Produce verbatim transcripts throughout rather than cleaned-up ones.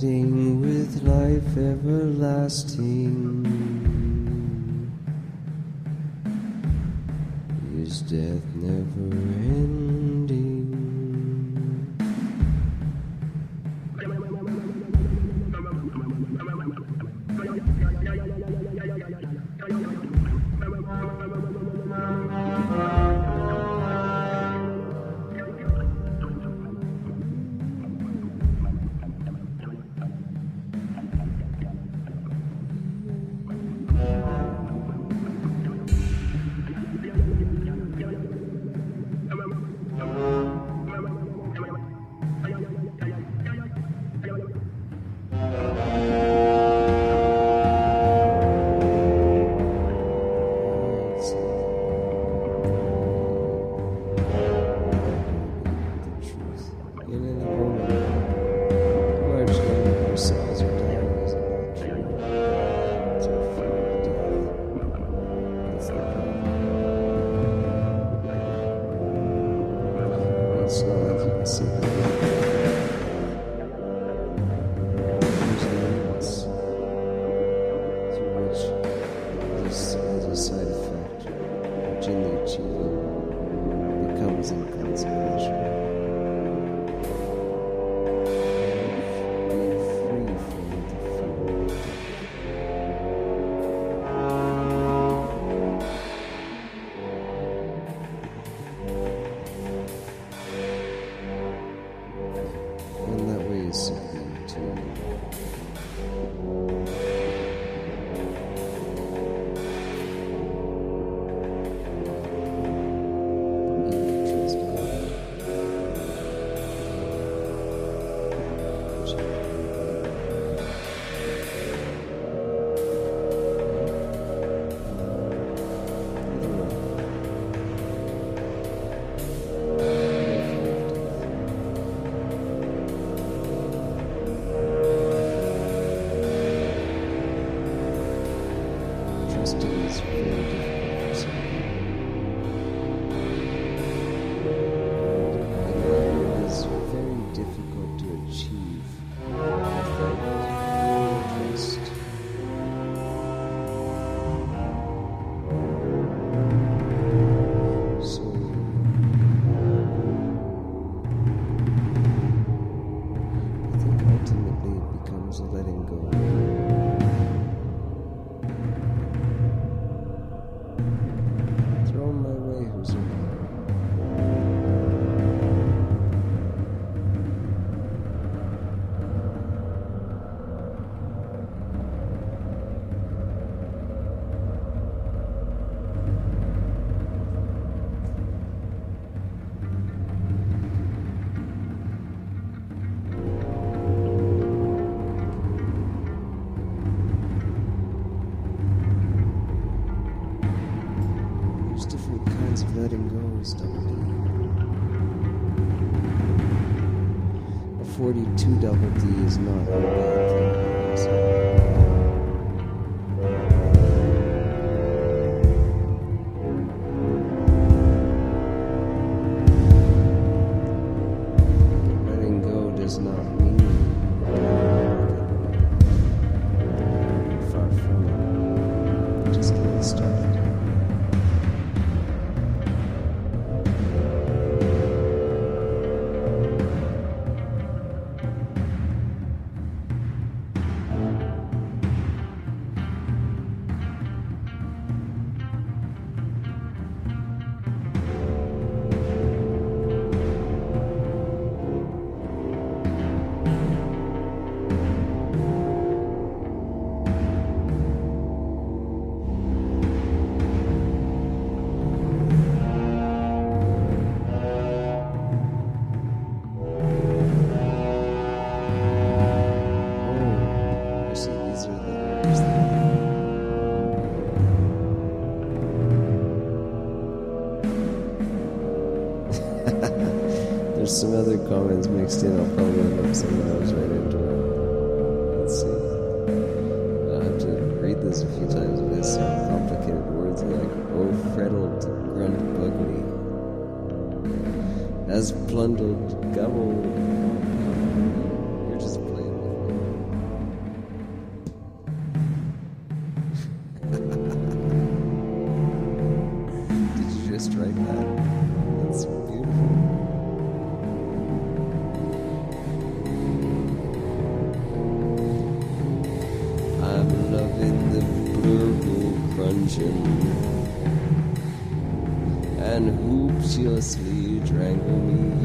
fighting with life everlasting. Is death never ending? Letting go is double D. A forty-two double D is not a bad thing. Letting go does not mean far from it. Just getting started. There's some other comments mixed in. I'll probably end up saying those right into it. Let's see. I'll have to read this a few times. It has some complicated words like, oh, freddled grunt bug me. As plundered gobble. You're just playing with me. voluptuously strangle me.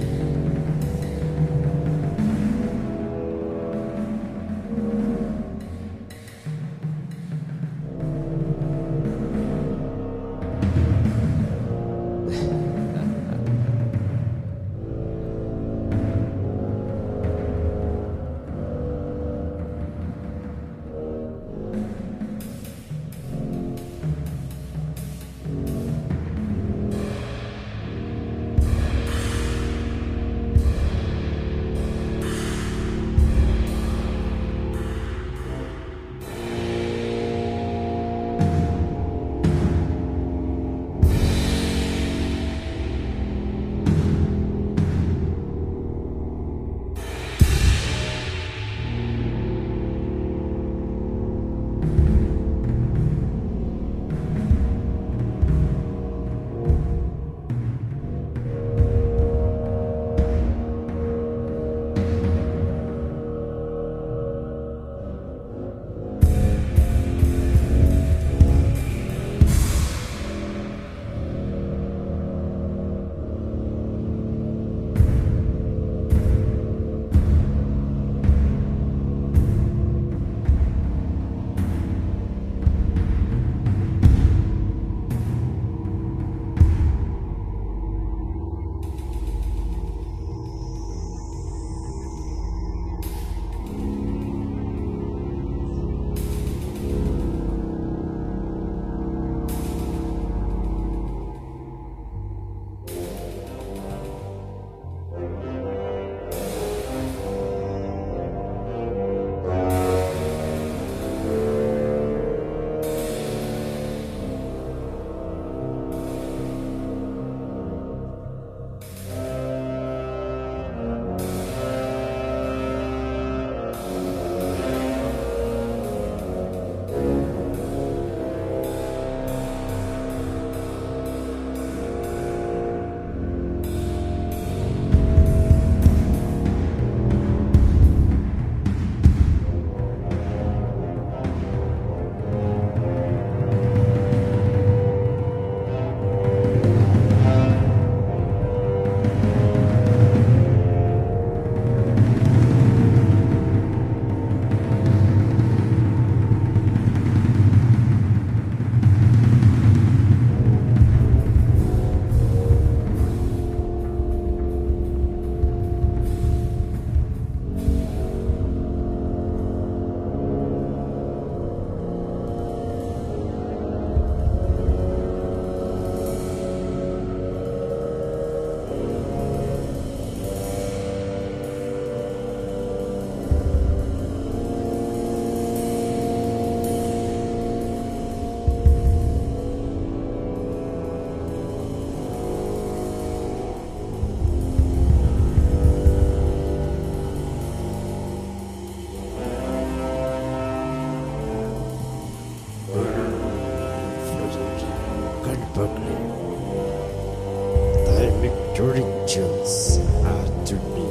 Rituals after me,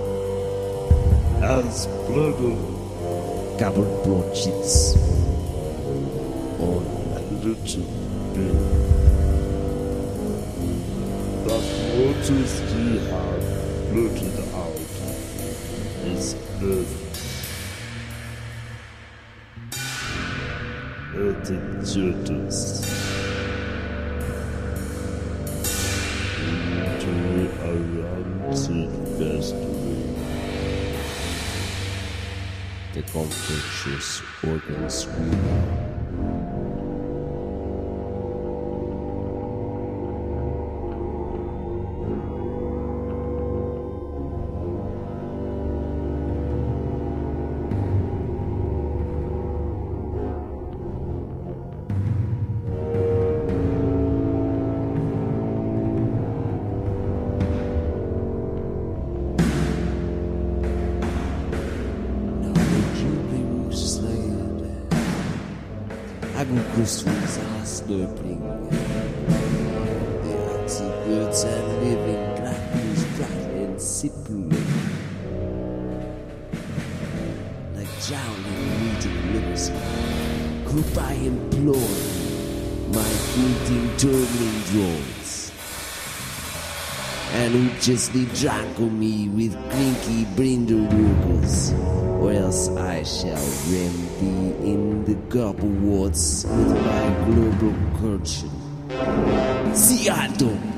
as blood covered blotches on a little bed. But waters he had blotted out his blood. Earthen Judas. Around Sylvester, the contentious organ screamer. Christmas are slurping. The anti-birds are living, blackness, rattling, sipping. Like jowling, meeting livers, group I implore my fleeting, turning drones. and who justly drankle me with clinky brindle workers, or else I shall ram thee in the gobble warts with my global culture. Seattle!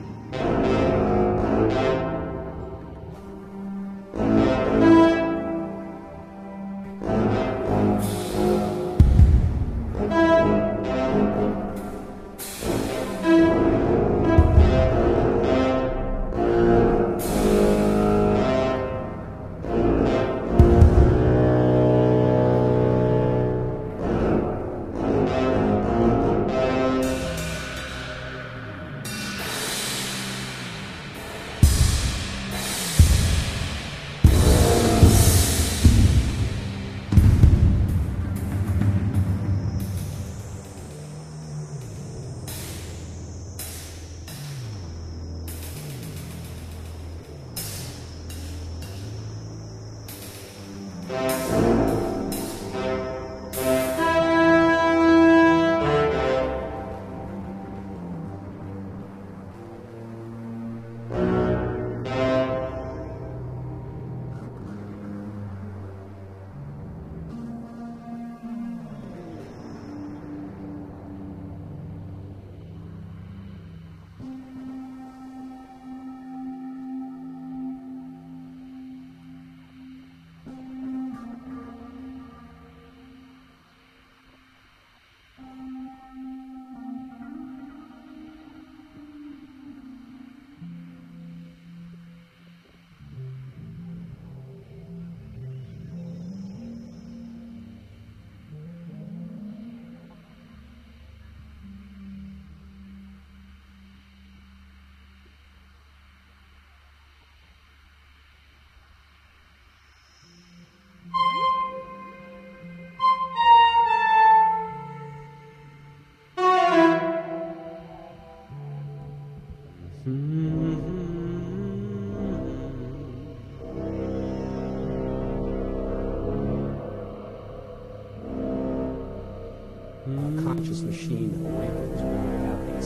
Conscious machine awakens when you have these.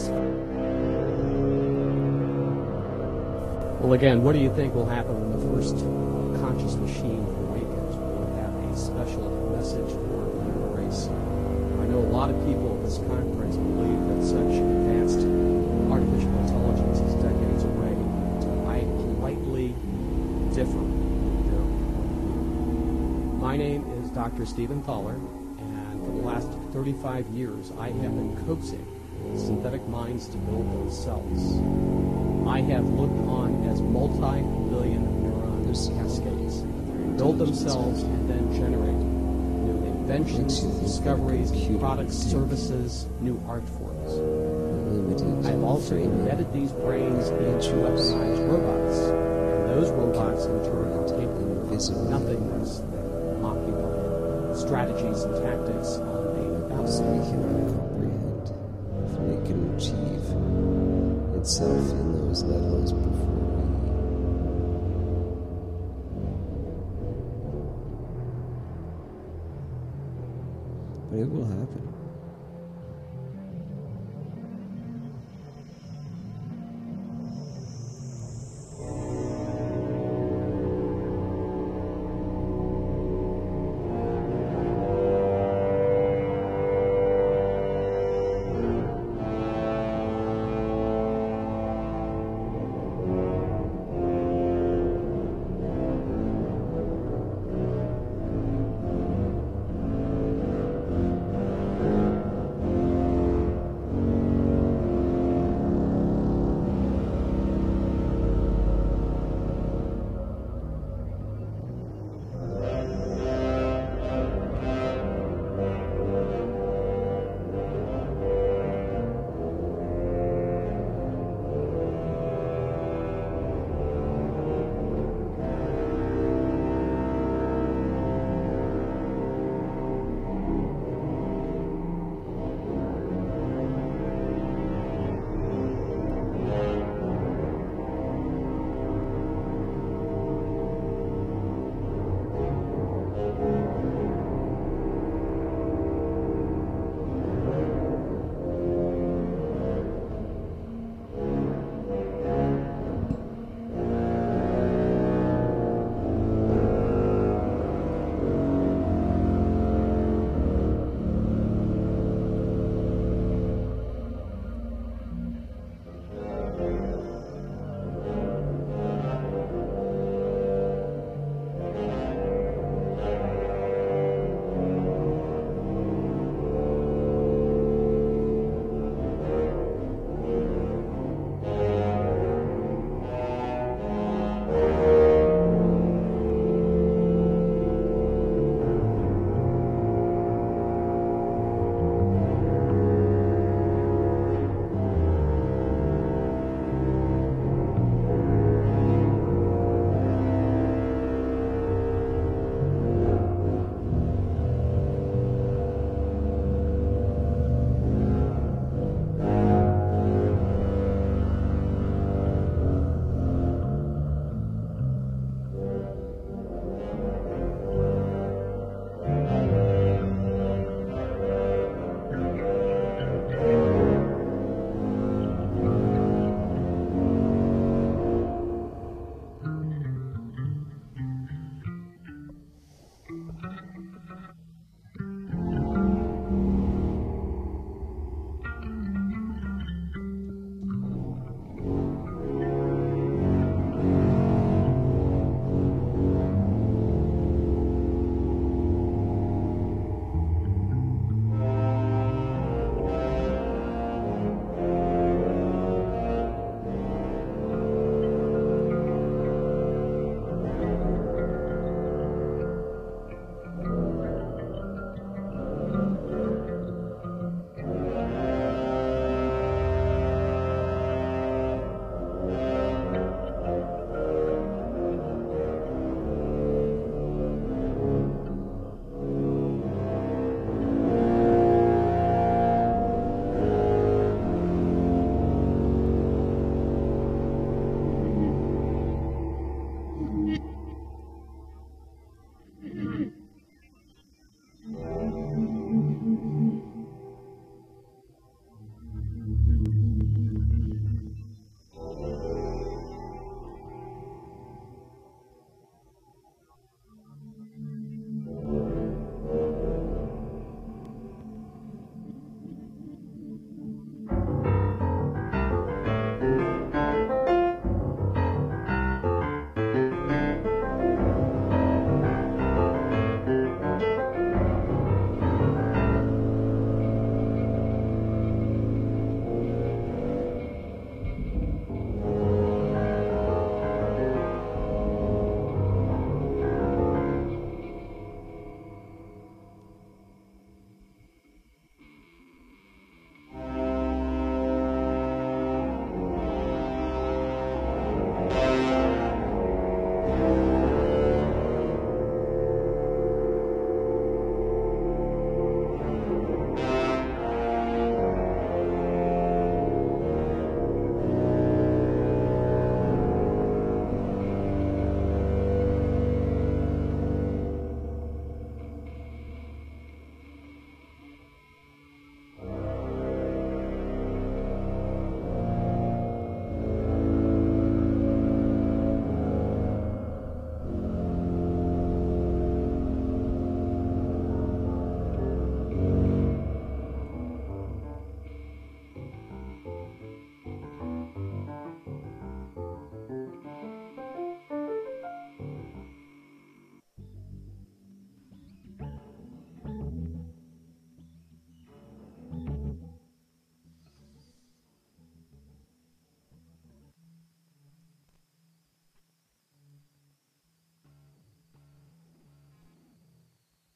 Well, again, what do you think will happen when the first conscious machine awakens? Will it have a special message for the human race? I know a lot of people at this conference believe that such advanced artificial intelligence is decades away. I politely differ with their point of view. My name is Doctor Stephen Thaler. For the last thirty-five years, I have been coaxing synthetic minds to build themselves. I have looked on as multi-billion neurons cascades build themselves and then generate new inventions, discoveries, products, services, new art forms. I've also embedded these brains into weaponized robots, and those robots in turn are capable of nothingness that occupy strategies and tactics on the So we cannot comprehend if we can achieve itself in those levels before we. But it will happen.